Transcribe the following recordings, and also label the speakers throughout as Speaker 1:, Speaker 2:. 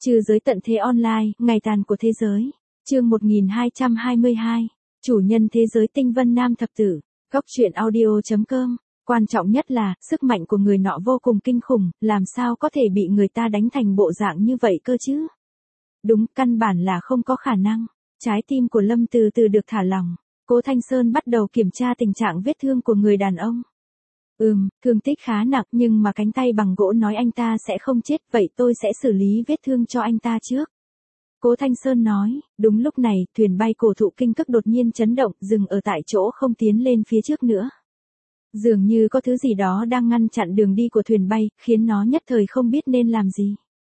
Speaker 1: Trừ giới tận thế online, ngày tàn của thế giới. Chương 1222. Chủ nhân thế giới Tinh Vân Nam thập tử. Góc truyện audio.com. Quan trọng nhất là, sức mạnh của người nọ vô cùng kinh khủng, làm sao có thể bị người ta đánh thành bộ dạng như vậy cơ chứ? Đúng, căn bản là không có khả năng. Trái tim của Lâm từ từ được thả lỏng. Cố Thanh Sơn bắt đầu kiểm tra tình trạng vết thương của người đàn ông. Thương tích khá nặng nhưng mà cánh tay bằng gỗ nói anh ta sẽ không chết, vậy tôi sẽ xử lý vết thương cho anh ta trước. Cố Thanh Sơn nói, đúng lúc này, thuyền bay cổ thụ kinh cực đột nhiên chấn động, dừng ở tại chỗ không tiến lên phía trước nữa. Dường như có thứ gì đó đang ngăn chặn đường đi của thuyền bay, khiến nó nhất thời không biết nên làm gì.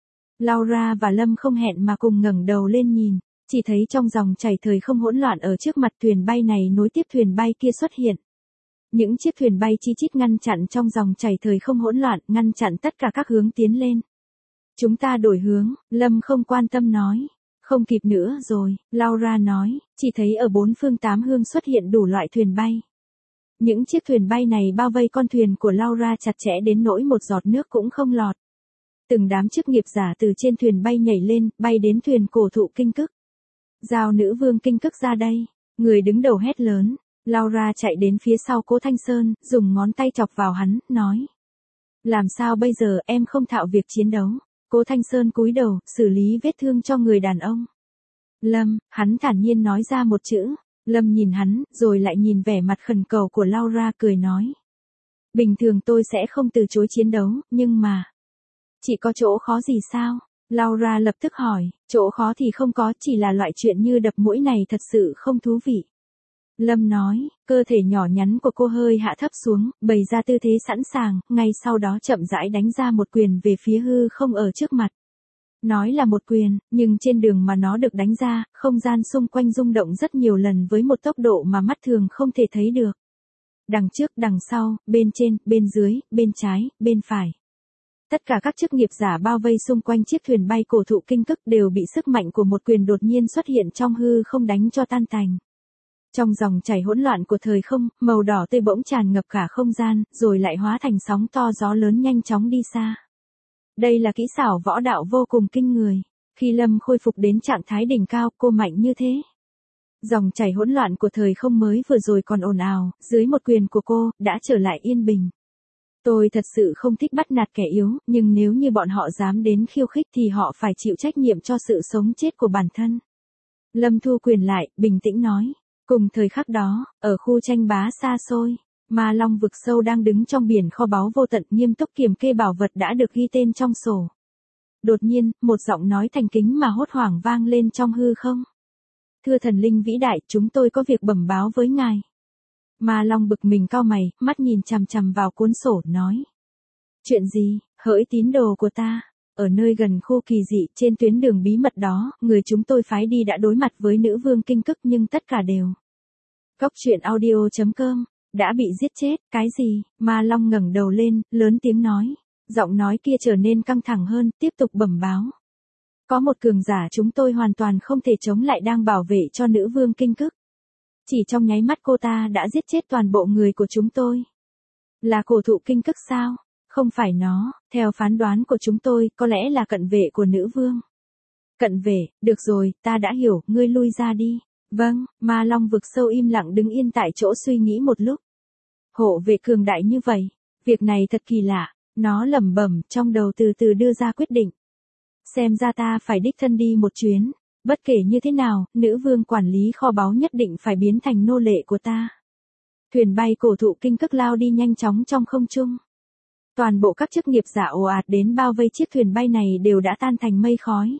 Speaker 1: Laura và Lâm không hẹn mà cùng ngẩng đầu lên nhìn, chỉ thấy trong dòng chảy thời không hỗn loạn ở trước mặt thuyền bay này nối tiếp thuyền bay kia xuất hiện. Những chiếc thuyền bay chi chít ngăn chặn trong dòng chảy thời không hỗn loạn, ngăn chặn tất cả các hướng tiến lên. Chúng ta đổi hướng, Lâm không quan tâm nói. Không kịp nữa rồi, Laura nói, chỉ thấy ở bốn phương tám hướng xuất hiện đủ loại thuyền bay. Những chiếc thuyền bay này bao vây con thuyền của Laura chặt chẽ đến nỗi một giọt nước cũng không lọt. Từng đám chức nghiệp giả từ trên thuyền bay nhảy lên, bay đến thuyền cổ thụ kinh cực. Giao nữ vương kinh cực ra đây, người đứng đầu hét lớn. Laura chạy đến phía sau Cố Thanh Sơn, dùng ngón tay chọc vào hắn, nói. Làm sao bây giờ em không thạo việc chiến đấu? Cố Thanh Sơn cúi đầu, xử lý vết thương cho người đàn ông. Lâm, hắn thản nhiên nói ra một chữ. Lâm nhìn hắn, rồi lại nhìn vẻ mặt khẩn cầu của Laura cười nói. Bình thường tôi sẽ không từ chối chiến đấu, nhưng mà. Chỉ có chỗ khó gì sao? Laura lập tức hỏi, chỗ khó thì không có, chỉ là loại chuyện như đập mũi này thật sự không thú vị. Lâm nói, cơ thể nhỏ nhắn của cô hơi hạ thấp xuống, bày ra tư thế sẵn sàng, ngay sau đó chậm rãi đánh ra một quyền về phía hư không ở trước mặt. Nói là một quyền, nhưng trên đường mà nó được đánh ra, không gian xung quanh rung động rất nhiều lần với một tốc độ mà mắt thường không thể thấy được. Đằng trước, đằng sau, bên trên, bên dưới, bên trái, bên phải. Tất cả các chức nghiệp giả bao vây xung quanh chiếc thuyền bay cổ thụ kinh cực đều bị sức mạnh của một quyền đột nhiên xuất hiện trong hư không đánh cho tan tành. Trong dòng chảy hỗn loạn của thời không, màu đỏ tươi bỗng tràn ngập cả không gian, rồi lại hóa thành sóng to gió lớn nhanh chóng đi xa. Đây là kỹ xảo võ đạo vô cùng kinh người. Khi Lâm khôi phục đến trạng thái đỉnh cao, cô mạnh như thế. Dòng chảy hỗn loạn của thời không mới vừa rồi còn ồn ào, dưới một quyền của cô, đã trở lại yên bình. Tôi thật sự không thích bắt nạt kẻ yếu, nhưng nếu như bọn họ dám đến khiêu khích thì họ phải chịu trách nhiệm cho sự sống chết của bản thân. Lâm thu quyền lại, bình tĩnh nói. Cùng thời khắc đó, ở khu tranh bá xa xôi, Ma Long vực sâu đang đứng trong biển kho báu vô tận nghiêm túc kiểm kê bảo vật đã được ghi tên trong sổ. Đột nhiên, một giọng nói thành kính mà hốt hoảng vang lên trong hư không. Thưa thần linh vĩ đại, chúng tôi có việc bẩm báo với ngài. Ma Long bực mình cau mày, mắt nhìn chằm chằm vào cuốn sổ, nói. Chuyện gì, hỡi tín đồ của ta? Ở nơi gần khu kỳ dị, trên tuyến đường bí mật đó, người chúng tôi phái đi đã đối mặt với nữ vương kinh cực nhưng tất cả đều. Góc truyện audio.com, đã bị giết chết, cái gì? Ma Long ngẩng đầu lên, lớn tiếng nói. Giọng nói kia trở nên căng thẳng hơn, tiếp tục bẩm báo. Có một cường giả chúng tôi hoàn toàn không thể chống lại đang bảo vệ cho nữ vương kinh cực. Chỉ trong nháy mắt cô ta đã giết chết toàn bộ người của chúng tôi. Là cổ thụ kinh cực sao? Không phải nó, theo phán đoán của chúng tôi, có lẽ là cận vệ của nữ vương. Cận vệ, được rồi, ta đã hiểu, ngươi lui ra đi. Vâng, Ma Long vực sâu im lặng đứng yên tại chỗ suy nghĩ một lúc. Hộ vệ cường đại như vậy, việc này thật kỳ lạ, nó lẩm bẩm trong đầu từ từ đưa ra quyết định. Xem ra ta phải đích thân đi một chuyến, bất kể như thế nào, nữ vương quản lý kho báu nhất định phải biến thành nô lệ của ta. Thuyền bay cổ thụ kinh cực lao đi nhanh chóng trong không trung. Toàn bộ các chức nghiệp giả ồ ạt đến bao vây chiếc thuyền bay này đều đã tan thành mây khói.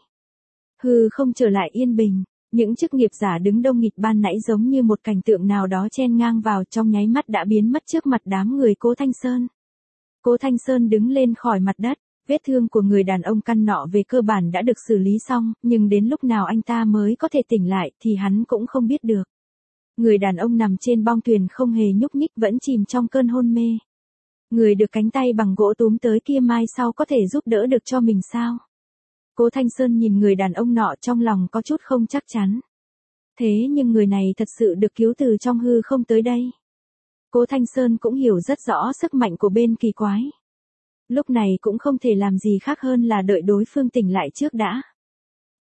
Speaker 1: Hư không trở lại yên bình, những chức nghiệp giả đứng đông nghịt ban nãy giống như một cảnh tượng nào đó chen ngang vào trong nháy mắt đã biến mất trước mặt đám người Cố Thanh Sơn. Cố Thanh Sơn đứng lên khỏi mặt đất, vết thương của người đàn ông căn nọ về cơ bản đã được xử lý xong, nhưng đến lúc nào anh ta mới có thể tỉnh lại thì hắn cũng không biết được. Người đàn ông nằm trên bong thuyền không hề nhúc nhích vẫn chìm trong cơn hôn mê. Người được cánh tay bằng gỗ túm tới kia mai sau có thể giúp đỡ được cho mình sao? Cố Thanh Sơn nhìn người đàn ông nọ trong lòng có chút không chắc chắn. Thế nhưng người này thật sự được cứu từ trong hư không tới đây. Cố Thanh Sơn cũng hiểu rất rõ sức mạnh của bên kỳ quái. Lúc này cũng không thể làm gì khác hơn là đợi đối phương tỉnh lại trước đã.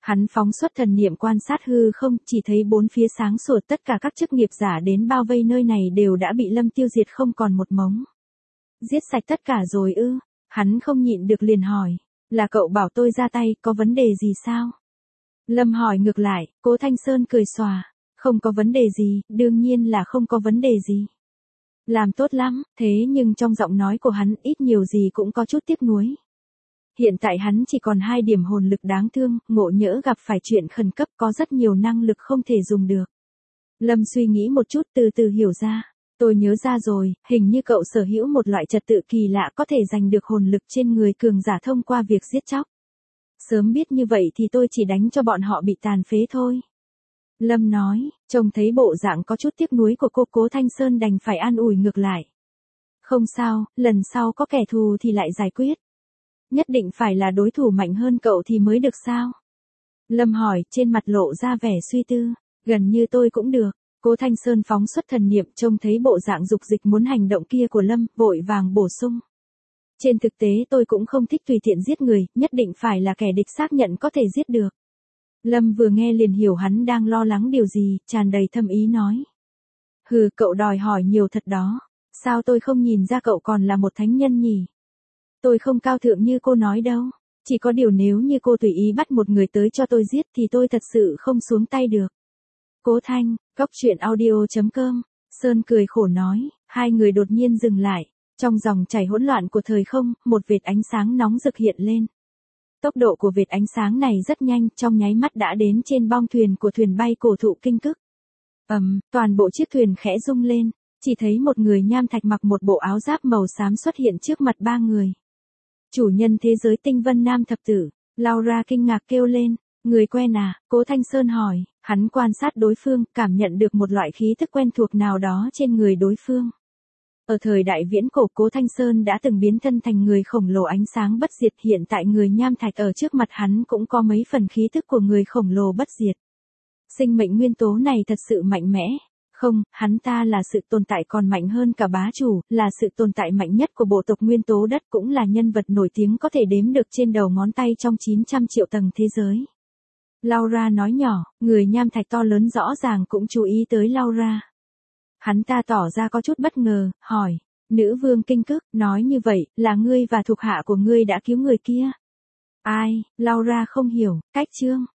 Speaker 1: Hắn phóng xuất thần niệm quan sát hư không, chỉ thấy bốn phía sáng sủa, tất cả các chức nghiệp giả đến bao vây nơi này đều đã bị Lâm tiêu diệt không còn một mống. Giết sạch tất cả rồi ư? Hắn không nhịn được liền hỏi. Là cậu bảo tôi ra tay, có vấn đề gì sao? Lâm hỏi ngược lại, Cố Thanh Sơn cười xòa. Không có vấn đề gì, đương nhiên là không có vấn đề gì. Làm tốt lắm, thế nhưng trong giọng nói của hắn ít nhiều gì cũng có chút tiếc nuối. Hiện tại hắn chỉ còn 2 điểm hồn lực đáng thương, ngộ nhỡ gặp phải chuyện khẩn cấp có rất nhiều năng lực không thể dùng được. Lâm suy nghĩ một chút từ từ hiểu ra. Tôi nhớ ra rồi, hình như cậu sở hữu một loại trật tự kỳ lạ có thể giành được hồn lực trên người cường giả thông qua việc giết chóc. Sớm biết như vậy thì tôi chỉ đánh cho bọn họ bị tàn phế thôi. Lâm nói, trông thấy bộ dạng có chút tiếc nuối của cô, Cố Thanh Sơn đành phải an ủi ngược lại. Không sao, lần sau có kẻ thù thì lại giải quyết. Nhất định phải là đối thủ mạnh hơn cậu thì mới được sao? Lâm hỏi, trên mặt lộ ra vẻ suy tư. Gần như tôi cũng được. Cố Thanh Sơn phóng xuất thần niệm, trông thấy bộ dạng dục dịch muốn hành động kia của Lâm, vội vàng bổ sung. Trên thực tế tôi cũng không thích tùy tiện giết người, nhất định phải là kẻ địch xác nhận có thể giết được. Lâm vừa nghe liền hiểu hắn đang lo lắng điều gì, tràn đầy thâm ý nói. Hừ, cậu đòi hỏi nhiều thật đó. Sao tôi không nhìn ra cậu còn là một thánh nhân nhỉ? Tôi không cao thượng như cô nói đâu. Chỉ có điều nếu như cô tùy ý bắt một người tới cho tôi giết thì tôi thật sự không xuống tay được. Cố Thanh, Góc truyện audio.com. Sơn cười khổ nói, hai người đột nhiên dừng lại. Trong dòng chảy hỗn loạn của thời không, một vệt ánh sáng nóng rực hiện lên. Tốc độ của vệt ánh sáng này rất nhanh, trong nháy mắt đã đến trên bong thuyền của thuyền bay cổ thụ kinh cức. Toàn bộ chiếc thuyền khẽ rung lên, chỉ thấy một người nham thạch mặc một bộ áo giáp màu xám xuất hiện trước mặt ba người. Chủ nhân thế giới Tinh Vân Nam thập tử, Laura kinh ngạc kêu lên, người quen à? Cố Thanh Sơn hỏi, hắn quan sát đối phương, cảm nhận được một loại khí thức quen thuộc nào đó trên người đối phương. Ở thời đại viễn cổ, Cố Thanh Sơn đã từng biến thân thành người khổng lồ ánh sáng bất diệt, hiện tại người nham thạch ở trước mặt hắn cũng có mấy phần khí thức của người khổng lồ bất diệt. Sinh mệnh nguyên tố này thật sự mạnh mẽ. Không, hắn ta là sự tồn tại còn mạnh hơn cả bá chủ, là sự tồn tại mạnh nhất của bộ tộc nguyên tố đất, cũng là nhân vật nổi tiếng có thể đếm được trên đầu ngón tay trong 900 triệu tầng thế giới. Laura nói nhỏ, người nham thạch to lớn rõ ràng cũng chú ý tới Laura. Hắn ta tỏ ra có chút bất ngờ, hỏi, nữ vương kinh cức, nói như vậy, là ngươi và thuộc hạ của ngươi đã cứu người kia. Ai? Laura không hiểu, cách chương.